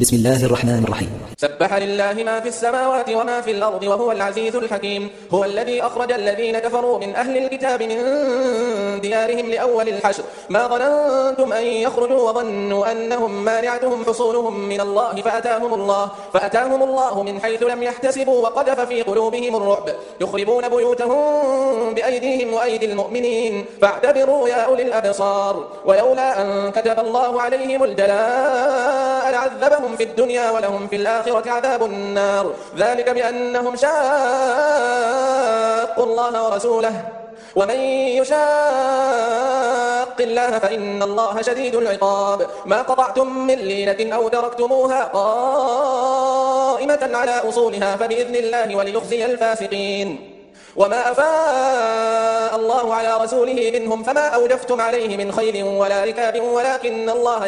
بسم الله الرحمن الرحيم. سبح لله ما في السماوات وما في الأرض وهو العزيز الحكيم. هو الذي أخرج الذين كفروا من أهل الكتاب من ديارهم لأول الحشر ما ظننتم أن يخرجوا وظنوا أنهم مانعتهم حصولهم من الله فأتاهم الله من حيث لم يحتسبوا وقذف في قلوبهم الرعب يخربون بيوتهم بأيديهم وأيدي المؤمنين فاعتبروا يا أولي الأبصار. ولولا أن كتب الله عليهم الجلاء لعذبهم في الدنيا ولهم في الآخرة عذاب النار ذلك بأنهم شاقوا الله ورسوله ومن يشاق الله فإن الله شديد العقاب. ما قطعتم من لينة أو تركتموها قائمة على أصولها فبإذن الله وليخزي الفاسقين. وما أفاء الله على رسوله منهم فما أوجفتم عليه من خيل ولا ركاب ولكن الله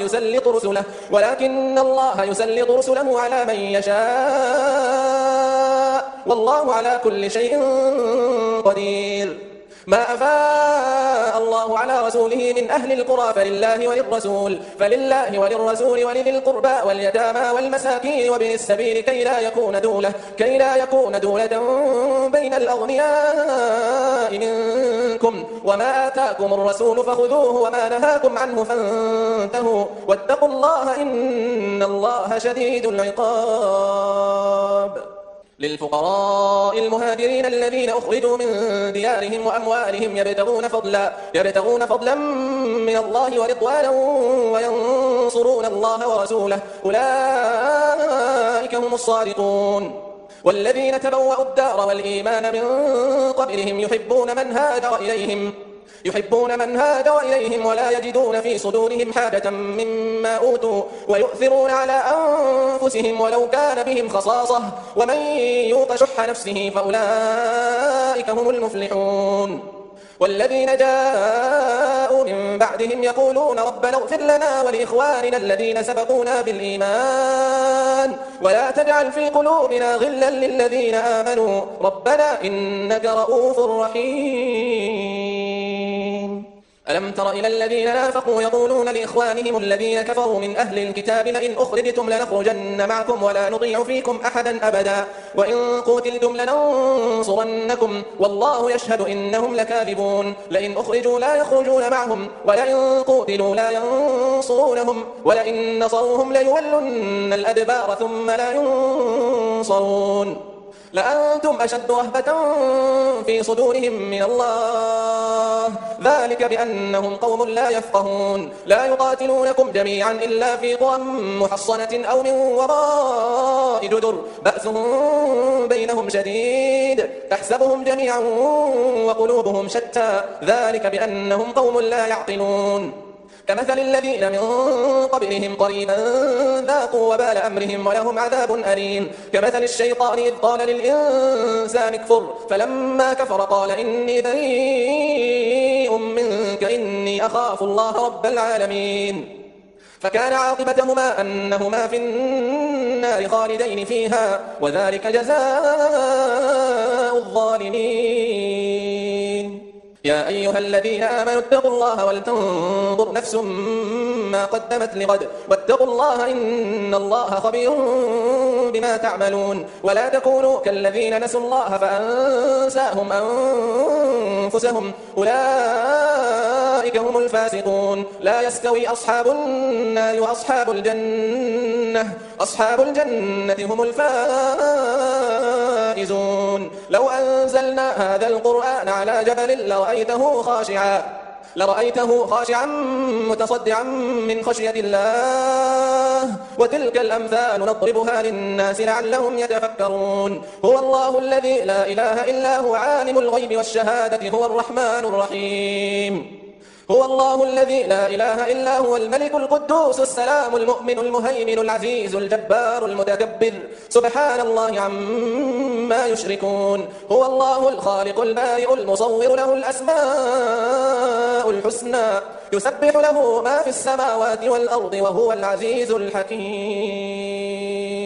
يسلط رسله على من يشاء والله على كل شيء قدير. ما أفاء الله على رسوله من أهل القرى فلله وللرسول ولذي القربى واليتامى والمساكين وابن السبيل كي لا يكون دولة بين الأغنياء منكم. وما آتاكم الرسول فخذوه وما نهاكم عنه فانتهوا واتقوا الله إن الله شديد العقاب. للفقراء المهاجرين الذين أخرجوا من ديارهم وأموالهم يبتغون فضلا من الله ورضوانا وينصرون الله ورسوله أولئك هم الصادقون. والذين تبوأوا الدار والإيمان من قبلهم يحبون من هاجر إليهم ولا يجدون في صدورهم حاجة مما أوتوا ويؤثرون على أنفسهم ولو كان بهم خصاصة ومن يوق شح نفسه فأولئك هم المفلحون. والذين جاءوا من بعدهم يقولون ربنا اغفر لنا ولإخواننا الذين سبقونا بالإيمان ولا تجعل في قلوبنا غلا للذين آمنوا ربنا إنك رؤوف رحيم. ألم تر إلى الذين نافقوا يقولون لإخوانهم الذين كفروا من أهل الكتاب لئن أخرجتم لنخرجن معكم ولا نطيع فيكم أحدا أبدا وإن قتلتم لننصرنكم والله يشهد إنهم لكاذبون. لئن أخرجوا لا يخرجون معهم ولئن قتلوا لا ينصرونهم ولئن نصروهم ليولن الأدبار ثم لا ينصرون لأنتم أشد رهبة في صدورهم من الله ذلك بأنهم قوم لا يفقهون. لا يقاتلونكم جميعا إلا في قرى محصنة أو من وراء جدر بأسهم بينهم شديد تحسبهم جميعا وقلوبهم شتى ذلك بأنهم قوم لا يعقلون. كمثل الذين من قبلهم قريبا ذاقوا وبال أمرهم ولهم عذاب أليم. كمثل الشيطان إذ قال للإنسان اكفر فلما كفر قال إني بريء منك إني أخاف الله رب العالمين. فكان عاقبتهما أنهما في النار خالدين فيها وذلك جزاء الظالمين. يا أيها الذين آمنوا اتقوا الله ولتنظر نفس ما قدمت لغد واتقوا الله إن الله خبير بما تعملون. ولا تكونوا كالذين نسوا الله فأنساهم أنفسهم أولئك هم الفاسقون. لا يستوي أصحاب النار وأصحاب الجنة أصحاب الجنة هم الفائزون. لو أنزلنا هذا القرآن على جبل لرأيته خاشعا متصدعا من خشية الله وتلك الأمثال نضربها للناس لعلهم يتفكرون. هو الله الذي لا إله إلا هو عالم الغيب والشهادة هو الرحمن الرحيم. هو الله الذي لا إله إلا هو الملك القدوس السلام المؤمن المهيمن العزيز الجبار المتكبر سبحان الله عما يشركون. هو الله الخالق البارئ المصور له الأسماء الحسنى يسبح له ما في السماوات والأرض وهو العزيز الحكيم.